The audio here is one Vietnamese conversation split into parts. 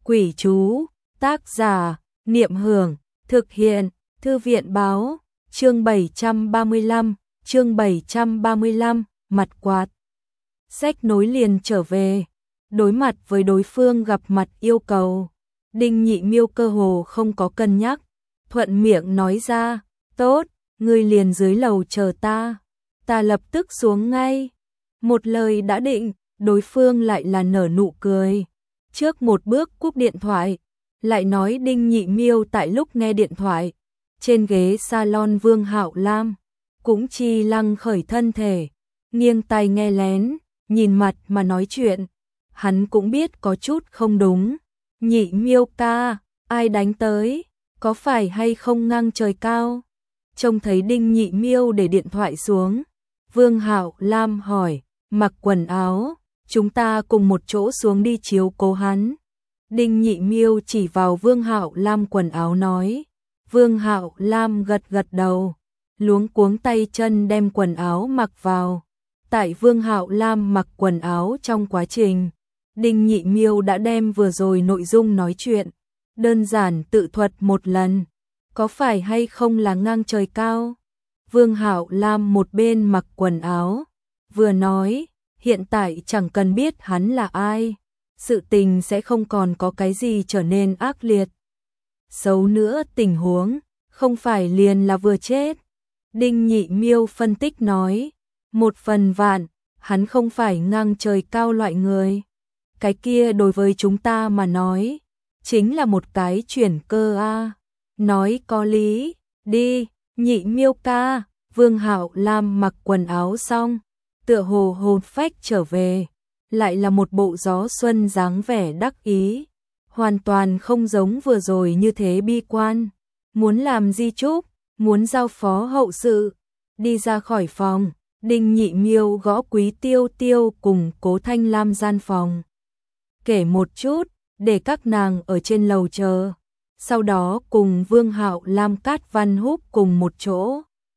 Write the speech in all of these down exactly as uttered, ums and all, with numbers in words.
Quỷ chú, tác giả, Niệm Hưởng, thực hiện, Thư viện báo, chương bảy trăm ba mươi lăm, chương bảy trăm ba mươi lăm, mặt quạt. Sách nối liền trở về, đối mặt với đối phương gặp mặt yêu cầu. Đinh Nhị Miêu cơ hồ không có cân nhắc, thuận miệng nói ra, tốt, ngươi liền dưới lầu chờ ta, ta lập tức xuống ngay. Một lời đã định, đối phương lại là nở nụ cười. Trước một bước cúp điện thoại, lại nói Đinh Nhị Miêu tại lúc nghe điện thoại, trên ghế salon Vương Hạo Lam, cũng chi lăng khởi thân thể, nghiêng tai nghe lén, nhìn mặt mà nói chuyện. Hắn cũng biết có chút không đúng. Nhị Miêu ca, ai đánh tới, có phải hay không ngang trời cao? Trông thấy Đinh Nhị Miêu để điện thoại xuống, Vương Hạo Lam hỏi, mặc quần áo, chúng ta cùng một chỗ xuống đi chiếu cố hắn. Đinh Nhị Miêu chỉ vào Vương Hạo Lam quần áo nói. Vương Hạo Lam gật gật đầu, luống cuống tay chân đem quần áo mặc vào. Tại Vương Hạo Lam mặc quần áo trong quá trình, Đinh Nhị Miêu đã đem vừa rồi nội dung nói chuyện đơn giản tự thuật một lần. Có phải hay không là ngang trời cao? Vương Hạo Lam một bên mặc quần áo, vừa nói, hiện tại chẳng cần biết hắn là ai, sự tình sẽ không còn có cái gì trở nên ác liệt. Xấu nữa tình huống, không phải liền là vừa chết. Đinh Nhị Miêu phân tích nói, một phần vạn, hắn không phải ngang trời cao loại người. Cái kia đối với chúng ta mà nói, chính là một cái chuyển cơ a. Nói có lý, đi, Nhị Miêu ca. Vương Hạo Lam mặc quần áo xong, tựa hồ hồn phách trở về, lại là một bộ gió xuân dáng vẻ đắc ý, hoàn toàn không giống vừa rồi như thế bi quan, muốn làm di chúc, muốn giao phó hậu sự. Đi ra khỏi phòng, Đinh Nhị Miêu gõ Quý Tiêu Tiêu cùng Cố Thanh Lam gian phòng, kể một chút, để các nàng ở trên lầu chờ, sau đó cùng Vương Hạo Lam Cát Văn Húc cùng một chỗ.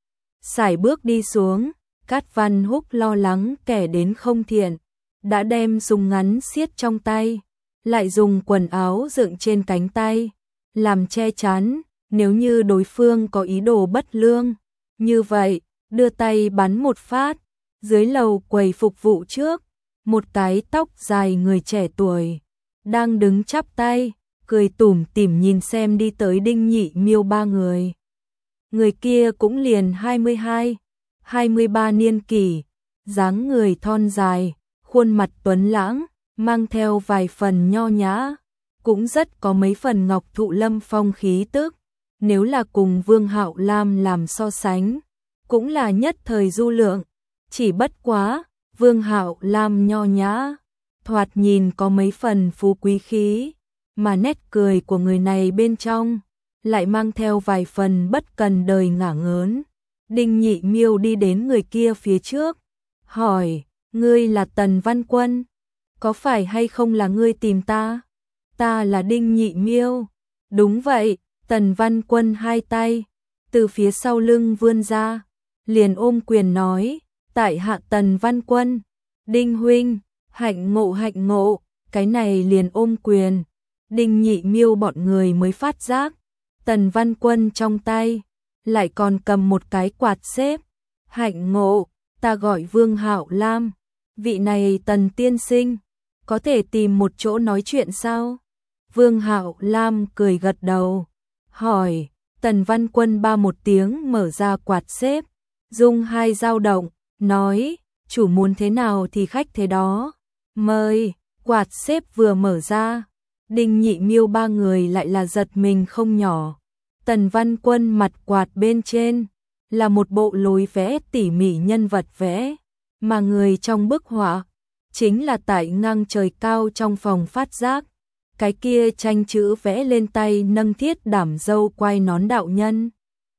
Sải bước đi xuống, Cát Văn Húc lo lắng kẻ đến không thiện, đã đem súng ngắn siết trong tay, lại dùng quần áo dựng trên cánh tay, làm che chắn, nếu như đối phương có ý đồ bất lương. Như vậy, đưa tay bắn một phát, dưới lầu quầy phục vụ trước, một cái tóc dài người trẻ tuổi, đang đứng chắp tay, cười tủm tỉm nhìn xem đi tới Đinh Nhị Miêu ba người. Người kia cũng liền hai mươi hai, hai mươi ba niên kỷ, dáng người thon dài, khuôn mặt tuấn lãng, mang theo vài phần nho nhã, cũng rất có mấy phần Ngọc Thụ Lâm Phong khí tức. Nếu là cùng Vương Hạo Lam làm so sánh, cũng là nhất thời du lượng, chỉ bất quá, Vương Hạo Lam nho nhã, thoạt nhìn có mấy phần phú quý khí, mà nét cười của người này bên trong lại mang theo vài phần bất cần đời ngả ngớn. Đinh Nhị Miêu đi đến người kia phía trước, hỏi, ngươi là Tần Văn Quân, có phải hay không là ngươi tìm ta? Ta là Đinh Nhị Miêu. Đúng vậy. Tần Văn Quân hai tay từ phía sau lưng vươn ra, liền ôm quyền nói, tại hạ Tần Văn Quân. Đinh huynh, hạnh ngộ hạnh ngộ. Cái này liền ôm quyền, Đinh Nhị Miêu bọn người mới phát giác, Tần Văn Quân trong tay lại còn cầm một cái quạt xếp. Hạnh ngộ, ta gọi Vương Hạo Lam, vị này Tần tiên sinh, có thể tìm một chỗ nói chuyện sao? Vương Hạo Lam cười gật đầu, hỏi. Tần Văn Quân ba một tiếng mở ra quạt xếp, dung hai dao động, nói, chủ muốn thế nào thì khách thế đó, mời. Quạt xếp vừa mở ra, Đinh Nhị Miêu ba người lại là giật mình không nhỏ. Tần Văn Quân mặt quạt bên trên là một bộ lối vẽ tỉ mỉ nhân vật vẽ, mà người trong bức họa chính là tại ngang trời cao trong phòng phát giác. Cái kia tranh chữ vẽ lên tay nâng thiết đảm dâu quai nón đạo nhân.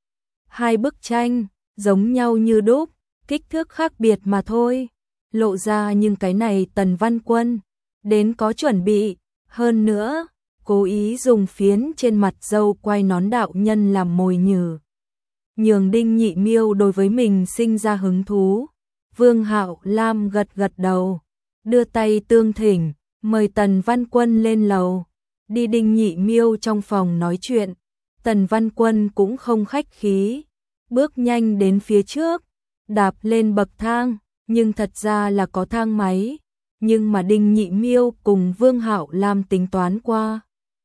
Hai bức tranh giống nhau như đúc, kích thước khác biệt mà thôi, lộ ra nhưng cái này Tần Văn Quân đến có chuẩn bị, hơn nữa cố ý dùng phiến trên mặt dâu quai nón đạo nhân làm mồi nhử, nhường Đinh Nhị Miêu đối với mình sinh ra hứng thú. Vương Hạo Lam gật gật đầu, đưa tay tương thỉnh, mời Tần Văn Quân lên lầu. đi Đinh Nhị Miêu trong phòng nói chuyện. Tần Văn Quân cũng không khách khí, bước nhanh đến phía trước, đạp lên bậc thang, nhưng thật ra là có thang máy, nhưng mà Đinh Nhị Miêu cùng Vương Hạo Lam tính toán qua,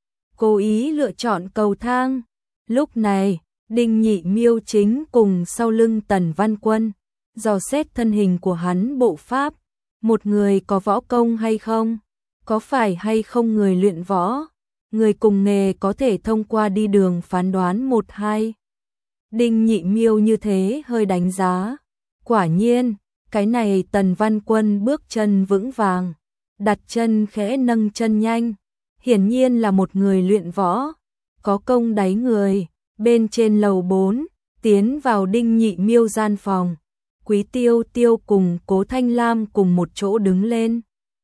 cố ý lựa chọn cầu thang. Lúc này, Đinh Nhị Miêu chính cùng sau lưng Tần Văn Quân, dò xét thân hình của hắn bộ pháp, một người có võ công hay không, có phải hay không người luyện võ, người cùng nghề có thể thông qua đi đường phán đoán một hai. Đinh Nhị Miêu như thế hơi đánh giá, quả nhiên, cái này Tần Văn Quân bước chân vững vàng, đặt chân khẽ nâng chân nhanh, hiển nhiên là một người luyện võ, có công đáy người. Bên trên lầu bốn, tiến vào Đinh Nhị Miêu gian phòng, Quý Tiêu Tiêu cùng Cố Thanh Lam cùng một chỗ đứng lên.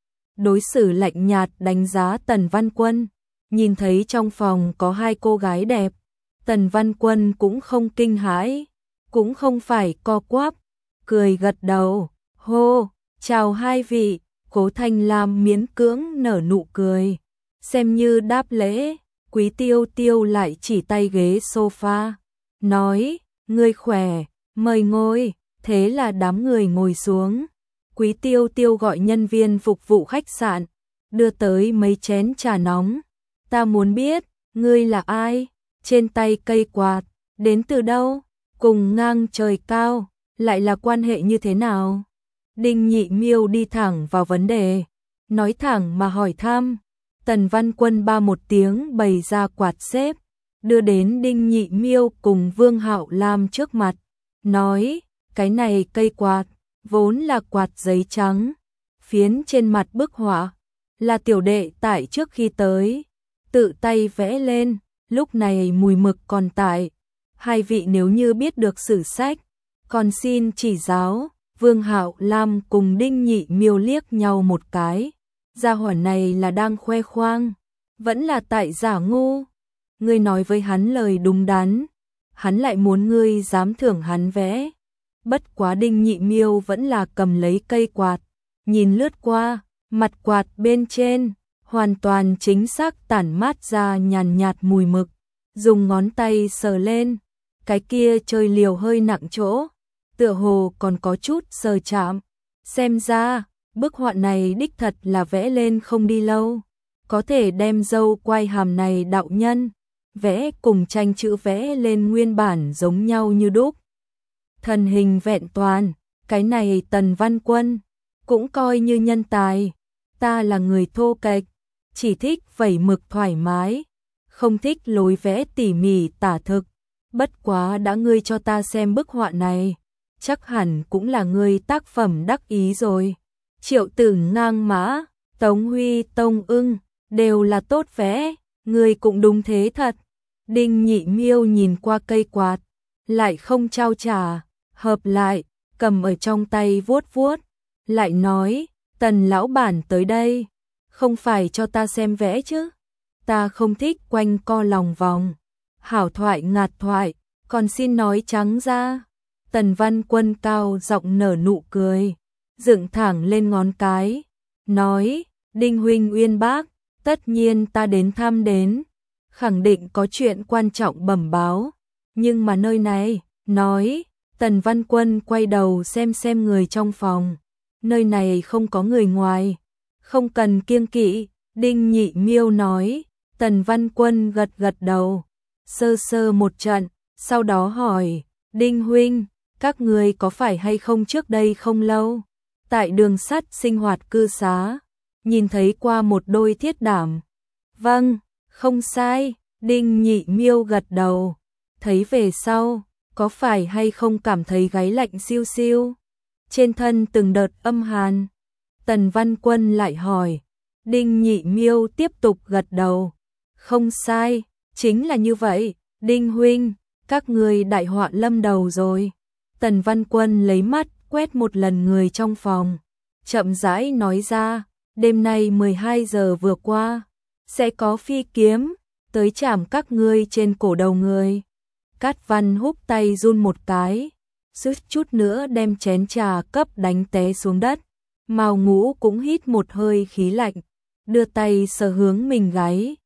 Đối xử lạnh nhạt đánh giá Tần Văn Quân, nhìn thấy trong phòng có hai cô gái đẹp, Tần Văn Quân cũng không kinh hãi, cũng không phải co quắp, cười gật đầu, hô, chào hai vị. Cố Thanh Lam miễn cưỡng nở nụ cười, xem như đáp lễ. Quý Tiêu Tiêu lại chỉ tay ghế sofa, nói, ngươi khỏe, mời ngồi, thế là đám người ngồi xuống. Quý Tiêu Tiêu gọi nhân viên phục vụ khách sạn, đưa tới mấy chén trà nóng. Ta muốn biết, ngươi là ai? Trên tay cây quạt, đến từ đâu? Cùng ngang trời cao, lại là quan hệ như thế nào? Đinh Nhị Miêu đi thẳng vào vấn đề, nói thẳng mà hỏi thăm. Tần Văn Quân ba một tiếng bày ra quạt xếp, đưa đến Đinh Nhị Miêu cùng Vương Hạo Lam trước mặt, nói, cái này cây quạt, vốn là quạt giấy trắng, phiến trên mặt bức họa, là tiểu đệ tại trước khi tới, tự tay vẽ lên, lúc này mùi mực còn tại, hai vị nếu như biết được sử sách, còn xin chỉ giáo. Vương Hạo Lam cùng Đinh Nhị Miêu liếc nhau một cái. Gia hỏa này là đang khoe khoang, vẫn là tại giả ngu. Ngươi nói với hắn lời đúng đắn, hắn lại muốn ngươi dám thưởng hắn vẽ. Bất quá Đinh Nhị Miêu vẫn là cầm lấy cây quạt, nhìn lướt qua, mặt quạt bên trên, hoàn toàn chính xác tản mát ra nhàn nhạt mùi mực, dùng ngón tay sờ lên, cái kia chơi liều hơi nặng chỗ, tựa hồ còn có chút sờ chạm, xem ra bức họa này đích thật là vẽ lên không đi lâu, có thể đem dâu quai hàm này đạo nhân, vẽ cùng tranh chữ vẽ lên nguyên bản giống nhau như đúc. Thần hình vẹn toàn, cái này Tần Văn Quân, cũng coi như nhân tài, ta là người thô kệch, chỉ thích vẩy mực thoải mái, không thích lối vẽ tỉ mỉ tả thực, bất quá đã ngươi cho ta xem bức họa này, chắc hẳn cũng là ngươi tác phẩm đắc ý rồi. Triệu Tử Ngang Mã, Tống Huy Tông Ưng, đều là tốt vẽ, người cũng đúng thế thật. Đinh Nhị Miêu nhìn qua cây quạt, lại không trao trả, hợp lại, cầm ở trong tay vuốt vuốt, lại nói, Tần lão bản tới đây, không phải cho ta xem vẽ chứ, ta không thích quanh co lòng vòng, hảo thoại ngạt thoại, còn xin nói trắng ra. Tần Văn Quân cao giọng nở nụ cười, dựng thẳng lên ngón cái, nói, Đinh huynh uyên bác, tất nhiên ta đến thăm đến, khẳng định có chuyện quan trọng bẩm báo, nhưng mà nơi này, nói, Tần Văn Quân quay đầu xem xem người trong phòng, nơi này không có người ngoài, không cần kiêng kỵ. Đinh Nhị Miêu nói. Tần Văn Quân gật gật đầu, sơ sơ một trận, sau đó hỏi, Đinh huynh, các người có phải hay không trước đây không lâu, tại đường sắt sinh hoạt cư xá, nhìn thấy qua một đôi thiết đảm? Vâng, không sai. Đinh Nhị Miêu gật đầu, thấy về sau, có phải hay không cảm thấy gáy lạnh siêu siêu, trên thân từng đợt âm hàn? Tần Văn Quân lại hỏi. Đinh Nhị Miêu tiếp tục gật đầu, không sai, chính là như vậy. Đinh huynh, các người đại họa lâm đầu rồi. Tần Văn Quân lấy mắt quét một lần người trong phòng, chậm rãi nói ra, đêm nay mười hai giờ vừa qua, sẽ có phi kiếm tới chạm các ngươi trên cổ đầu người. Cát Văn húc tay run một cái, suýt chút nữa đem chén trà cấp đánh té xuống đất. Mao Ngũ cũng hít một hơi khí lạnh, đưa tay sờ hướng mình gáy,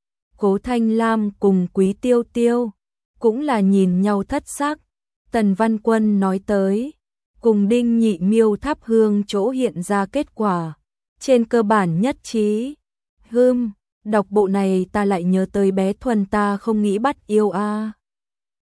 Cố Thanh Lam cùng Quý Tiêu Tiêu cũng là nhìn nhau thất sắc. Tần Văn Quân nói tới, cùng Đinh Nhị Miêu thắp hương chỗ hiện ra kết quả, trên cơ bản nhất trí. Hừm, đọc bộ này ta lại nhớ tới bé Thuần ta không nghĩ bắt yêu a.